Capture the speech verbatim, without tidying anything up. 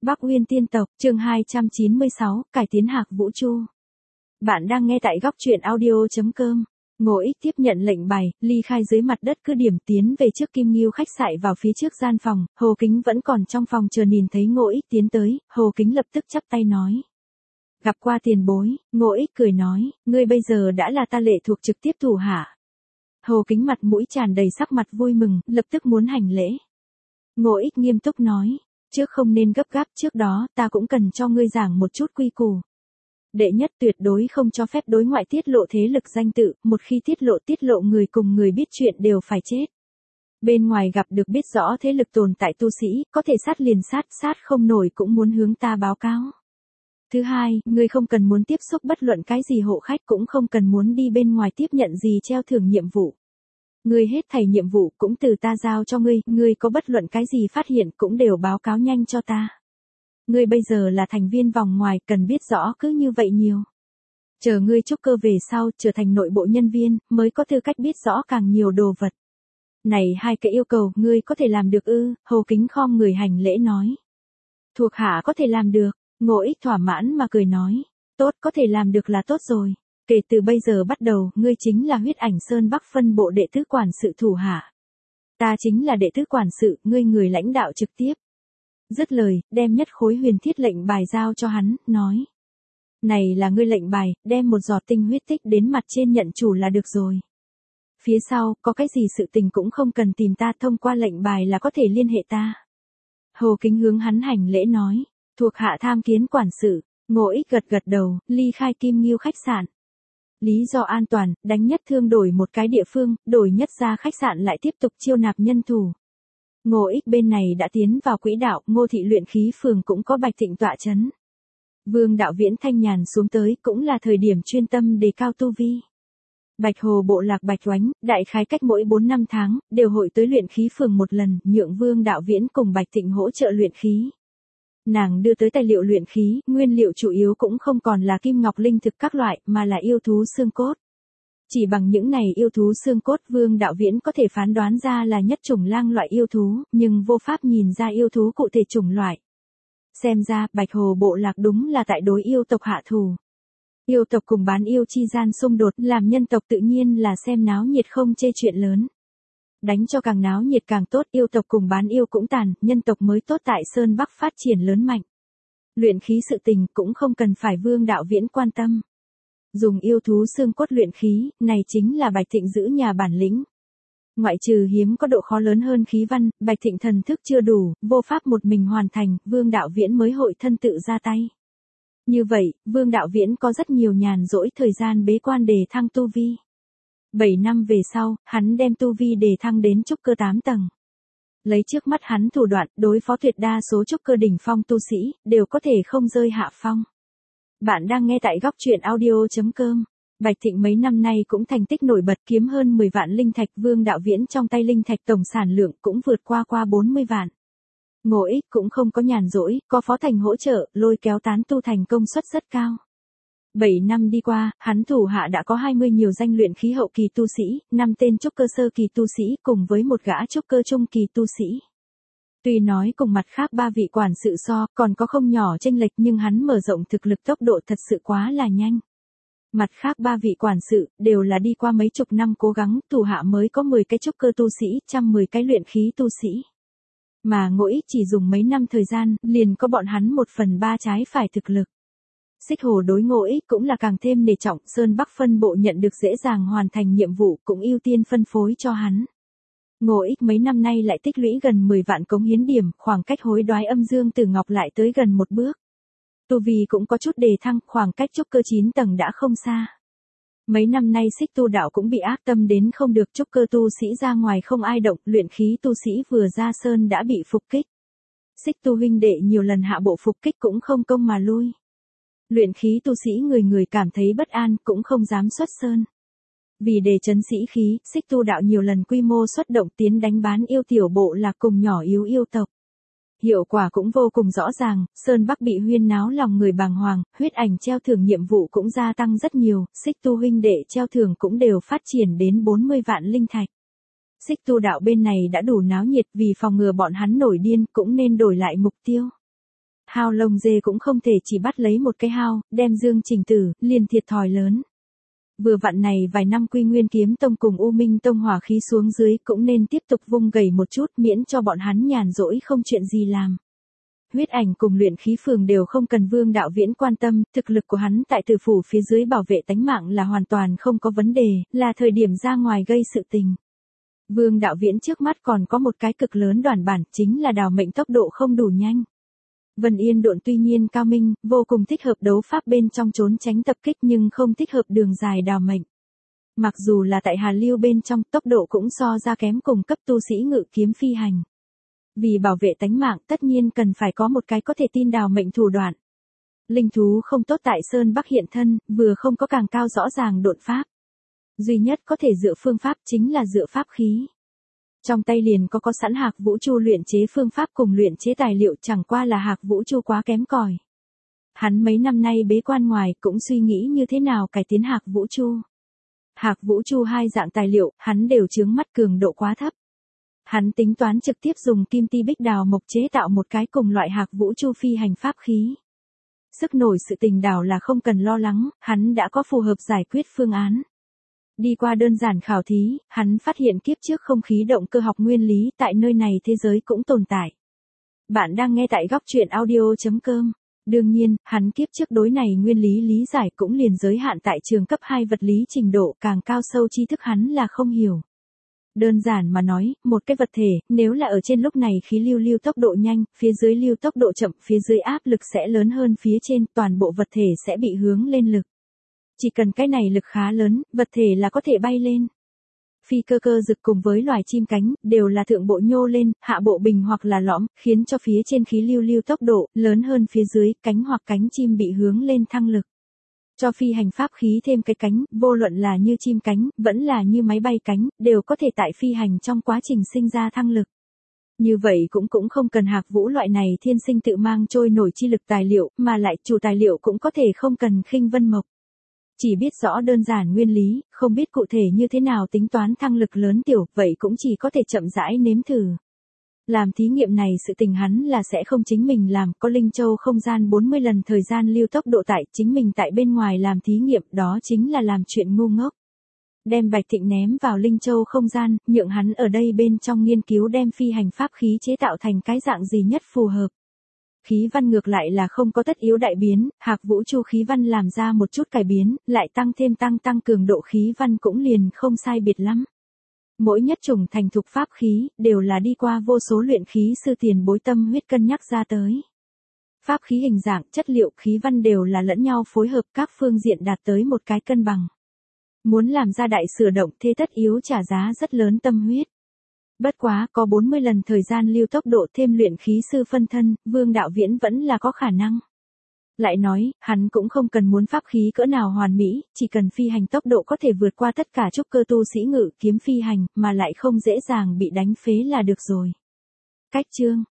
Bắc Uyên tiên tộc, chương hai trăm chín mươi sáu, cải tiến Hạc Vũ Chu. Bạn đang nghe tại góc truyện audio chấm com. Ngô Ích tiếp nhận lệnh bài, ly khai dưới mặt đất cứ điểm tiến về trước Kim Ngưu khách sạn vào phía trước gian phòng, Hồ Kính vẫn còn trong phòng chờ nhìn thấy Ngô Ích tiến tới, Hồ Kính lập tức chắp tay nói. Gặp qua tiền bối, Ngô Ích cười nói, ngươi bây giờ đã là ta lệ thuộc trực tiếp thủ hạ. Hồ Kính mặt mũi tràn đầy sắc mặt vui mừng, lập tức muốn hành lễ. Ngô Ích nghiêm túc nói. Trước không nên gấp gáp, trước đó ta cũng cần cho ngươi giảng một chút quy củ. Đệ nhất, tuyệt đối không cho phép đối ngoại tiết lộ thế lực danh tự, một khi tiết lộ tiết lộ người cùng người biết chuyện đều phải chết. Bên ngoài gặp được biết rõ thế lực tồn tại tu sĩ, có thể sát liền sát, sát không nổi cũng muốn hướng ta báo cáo. Thứ hai, ngươi không cần muốn tiếp xúc bất luận cái gì hộ khách, cũng không cần muốn đi bên ngoài tiếp nhận gì treo thưởng nhiệm vụ. Ngươi hết thảy nhiệm vụ cũng từ ta giao cho ngươi, ngươi có bất luận cái gì phát hiện cũng đều báo cáo nhanh cho ta. Ngươi bây giờ là thành viên vòng ngoài, cần biết rõ cứ như vậy nhiều. Chờ ngươi trúc cơ về sau, trở thành nội bộ nhân viên, mới có tư cách biết rõ càng nhiều đồ vật. Này hai cái yêu cầu, ngươi có thể làm được ư? Hồ Kính khom người hành lễ nói. Thuộc hạ có thể làm được, Ngô Ích thỏa mãn mà cười nói. Tốt, có thể làm được là tốt rồi. Kể từ bây giờ bắt đầu, ngươi chính là Huyết Ảnh Sơn Bắc phân bộ đệ tứ quản sự thủ hạ. Ta chính là đệ tứ quản sự, ngươi người lãnh đạo trực tiếp. Dứt lời, đem nhất khối huyền thiết lệnh bài giao cho hắn, nói. Này là ngươi lệnh bài, đem một giọt tinh huyết tích đến mặt trên nhận chủ là được rồi. Phía sau, có cái gì sự tình cũng không cần tìm ta, thông qua lệnh bài là có thể liên hệ ta. Hồ Kính hướng hắn hành lễ nói, thuộc hạ tham kiến quản sự. Ngô Ích gật gật đầu, ly khai Kim Ngưu khách sạn. Lý do an toàn, đánh nhất thương đổi một cái địa phương, đổi nhất ra khách sạn lại tiếp tục chiêu nạp nhân thủ. Ngô Ích bên này đã tiến vào quỹ đạo, Ngô thị luyện khí phường cũng có Bạch Thịnh tọa chấn. Vương đạo viễn thanh nhàn xuống tới, cũng là thời điểm chuyên tâm đề cao tu vi. Bạch Hồ bộ lạc Bạch Oánh, đại khái cách mỗi bốn năm tháng, đều hội tới luyện khí phường một lần, nhượng Vương đạo viễn cùng Bạch Thịnh hỗ trợ luyện khí. Nàng đưa tới tài liệu luyện khí, nguyên liệu chủ yếu cũng không còn là kim ngọc linh thực các loại, mà là yêu thú xương cốt. Chỉ bằng những này yêu thú xương cốt, Vương đạo viễn có thể phán đoán ra là nhất chủng lang loại yêu thú, nhưng vô pháp nhìn ra yêu thú cụ thể chủng loại. Xem ra, Bạch Hồ bộ lạc đúng là tại đối yêu tộc hạ thù. Yêu tộc cùng bán yêu chi gian xung đột, làm nhân tộc tự nhiên là xem náo nhiệt không chê chuyện lớn. Đánh cho càng náo nhiệt càng tốt, yêu tộc cùng bán yêu cũng tàn, nhân tộc mới tốt tại Sơn Bắc phát triển lớn mạnh. Luyện khí sự tình cũng không cần phải Vương đạo viễn quan tâm. Dùng yêu thú xương cốt luyện khí, này chính là Bạch Thịnh giữ nhà bản lĩnh. Ngoại trừ hiếm có độ khó lớn hơn khí văn, Bạch Thịnh thần thức chưa đủ, vô pháp một mình hoàn thành, Vương đạo viễn mới hội thân tự ra tay. Như vậy, Vương đạo viễn có rất nhiều nhàn rỗi thời gian bế quan đề thăng tu vi. bảy năm về sau, hắn đem tu vi đề thăng đến trúc cơ tám tầng. Lấy trước mắt hắn thủ đoạn, đối phó tuyệt đa số trúc cơ đỉnh phong tu sĩ, đều có thể không rơi hạ phong. Bạn đang nghe tại góc truyện audio chấm com. Bạch Thịnh mấy năm nay cũng thành tích nổi bật, kiếm hơn mười vạn linh thạch, Vương đạo viễn trong tay linh thạch tổng sản lượng cũng vượt qua qua bốn mươi vạn. Ngô Ích cũng không có nhàn rỗi, có Phó Thành hỗ trợ, lôi kéo tán tu thành công suất rất cao. bảy năm đi qua, hắn thủ hạ đã có hai mươi nhiều danh luyện khí hậu kỳ tu sĩ, năm tên trúc cơ sơ kỳ tu sĩ cùng với một gã trúc cơ trung kỳ tu sĩ. Tuy nói cùng mặt khác ba vị quản sự so, còn có không nhỏ chênh lệch, nhưng hắn mở rộng thực lực tốc độ thật sự quá là nhanh. Mặt khác ba vị quản sự, đều là đi qua mấy chục năm cố gắng, thủ hạ mới có mười cái trúc cơ tu sĩ, trăm mười cái luyện khí tu sĩ. Mà Ngô Ích chỉ dùng mấy năm thời gian, liền có bọn hắn một phần ba trái phải thực lực. Xích Hồ đối Ngô Ích cũng là càng thêm nể trọng, Sơn Bắc phân bộ nhận được dễ dàng hoàn thành nhiệm vụ cũng ưu tiên phân phối cho hắn. Ngô Ích mấy năm nay lại tích lũy gần mười vạn cống hiến điểm, khoảng cách hối đoái âm dương tử ngọc lại tới gần một bước. Tu vi cũng có chút đề thăng, khoảng cách trúc cơ chín tầng đã không xa. Mấy năm nay Xích Tu đạo cũng bị ác tâm đến không được, trúc cơ tu sĩ ra ngoài không ai động, luyện khí tu sĩ vừa ra sơn đã bị phục kích. Xích Tu huynh đệ nhiều lần hạ bộ phục kích cũng không công mà lui. Luyện khí tu sĩ người người cảm thấy bất an, cũng không dám xuất sơn. Vì đề trấn sĩ khí, Xích Tu đạo nhiều lần quy mô xuất động tiến đánh bán yêu tiểu bộ lạc cùng nhỏ yếu yêu tộc. Hiệu quả cũng vô cùng rõ ràng, Sơn Bắc bị huyên náo lòng người bàng hoàng, huyết ảnh treo thưởng nhiệm vụ cũng gia tăng rất nhiều, Xích Tu huynh đệ treo thưởng cũng đều phát triển đến bốn mươi vạn linh thạch. Xích Tu đạo bên này đã đủ náo nhiệt, vì phòng ngừa bọn hắn nổi điên cũng nên đổi lại mục tiêu. Hao lông dê cũng không thể chỉ bắt lấy một cái hao, đem dương chỉnh tử, liền thiệt thòi lớn. Vừa vặn này vài năm Quy Nguyên Kiếm Tông cùng U Minh Tông hỏa khí xuống dưới cũng nên tiếp tục vung gầy một chút miễn cho bọn hắn nhàn rỗi không chuyện gì làm. Huyết ảnh cùng luyện khí phường đều không cần Vương Đạo Viễn quan tâm, thực lực của hắn tại tử phủ phía dưới bảo vệ tánh mạng là hoàn toàn không có vấn đề, là thời điểm ra ngoài gây sự tình. Vương Đạo Viễn trước mắt còn có một cái cực lớn đoản bản, chính là đào mệnh tốc độ không đủ nhanh. Vân Yên Độn tuy nhiên cao minh, vô cùng thích hợp đấu pháp bên trong trốn tránh tập kích nhưng không thích hợp đường dài đào mệnh. Mặc dù là tại Hà Lưu bên trong tốc độ cũng so ra kém cùng cấp tu sĩ ngự kiếm phi hành. Vì bảo vệ tánh mạng tất nhiên cần phải có một cái có thể tin đào mệnh thủ đoạn. Linh thú không tốt tại Sơn Bắc hiện thân, vừa không có càng cao rõ ràng độn pháp. Duy nhất có thể dựa phương pháp chính là dựa pháp khí. Trong tay liền có có sẵn Hạc Vũ Chu luyện chế phương pháp cùng luyện chế tài liệu, chẳng qua là Hạc Vũ Chu quá kém cỏi. Hắn mấy năm nay bế quan ngoài cũng suy nghĩ như thế nào cải tiến Hạc Vũ Chu. Hạc Vũ Chu hai dạng tài liệu, hắn đều chướng mắt cường độ quá thấp. Hắn tính toán trực tiếp dùng kim ti bích đào mộc chế tạo một cái cùng loại Hạc Vũ Chu phi hành pháp khí. Sức nổi sự tình đảo là không cần lo lắng, hắn đã có phù hợp giải quyết phương án. Đi qua đơn giản khảo thí, hắn phát hiện kiếp trước không khí động cơ học nguyên lý tại nơi này thế giới cũng tồn tại. Bạn đang nghe tại góc truyện audio chấm com. Đương nhiên, hắn kiếp trước đối này nguyên lý lý giải cũng liền giới hạn tại trường cấp hai vật lý trình độ, càng cao sâu tri thức hắn là không hiểu. Đơn giản mà nói, một cái vật thể, nếu là ở trên lúc này khí lưu lưu tốc độ nhanh, phía dưới lưu tốc độ chậm, phía dưới áp lực sẽ lớn hơn phía trên, toàn bộ vật thể sẽ bị hướng lên lực. Chỉ cần cái này lực khá lớn, vật thể là có thể bay lên. Phi cơ cơ dực cùng với loài chim cánh, đều là thượng bộ nhô lên, hạ bộ bình hoặc là lõm, khiến cho phía trên khí lưu lưu tốc độ, lớn hơn phía dưới, cánh hoặc cánh chim bị hướng lên thăng lực. Cho phi hành pháp khí thêm cái cánh, vô luận là như chim cánh, vẫn là như máy bay cánh, đều có thể tại phi hành trong quá trình sinh ra thăng lực. Như vậy cũng cũng không cần Hạc Vũ loại này thiên sinh tự mang trôi nổi chi lực tài liệu, mà lại chủ tài liệu cũng có thể không cần khinh vân mộc. Chỉ biết rõ đơn giản nguyên lý, không biết cụ thể như thế nào tính toán thăng lực lớn tiểu, vậy cũng chỉ có thể chậm rãi nếm thử. Làm thí nghiệm này sự tình hắn là sẽ không chính mình làm, có Linh Châu không gian bốn mươi lần thời gian lưu tốc độ tại, chính mình tại bên ngoài làm thí nghiệm, đó chính là làm chuyện ngu ngốc. Đem Bạch Thịnh ném vào Linh Châu không gian, nhượng hắn ở đây bên trong nghiên cứu đem phi hành pháp khí chế tạo thành cái dạng gì nhất phù hợp. Khí văn ngược lại là không có tất yếu đại biến, Hạc Vũ Chu khí văn làm ra một chút cải biến, lại tăng thêm tăng tăng cường độ khí văn cũng liền không sai biệt lắm. Mỗi nhất chủng thành thục pháp khí, đều là đi qua vô số luyện khí sư tiền bối tâm huyết cân nhắc ra tới. Pháp khí hình dạng, chất liệu, khí văn đều là lẫn nhau phối hợp, các phương diện đạt tới một cái cân bằng. Muốn làm ra đại sửa động thế tất yếu trả giá rất lớn tâm huyết. Bất quá, có bốn mươi lần thời gian lưu tốc độ thêm luyện khí sư phân thân, Vương Đạo Viễn vẫn là có khả năng. Lại nói, hắn cũng không cần muốn pháp khí cỡ nào hoàn mỹ, chỉ cần phi hành tốc độ có thể vượt qua tất cả trúc cơ tu sĩ ngự kiếm phi hành, mà lại không dễ dàng bị đánh phế là được rồi. Cách chương